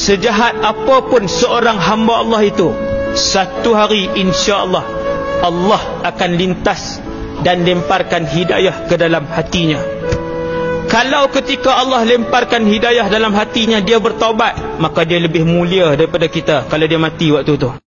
sejahat apapun seorang hamba Allah itu, satu hari insya-Allah Allah akan lintas dan lemparkan hidayah ke dalam hatinya. Kalau ketika Allah lemparkan hidayah dalam hatinya, dia bertaubat, maka dia lebih mulia daripada kita kalau dia mati waktu tu.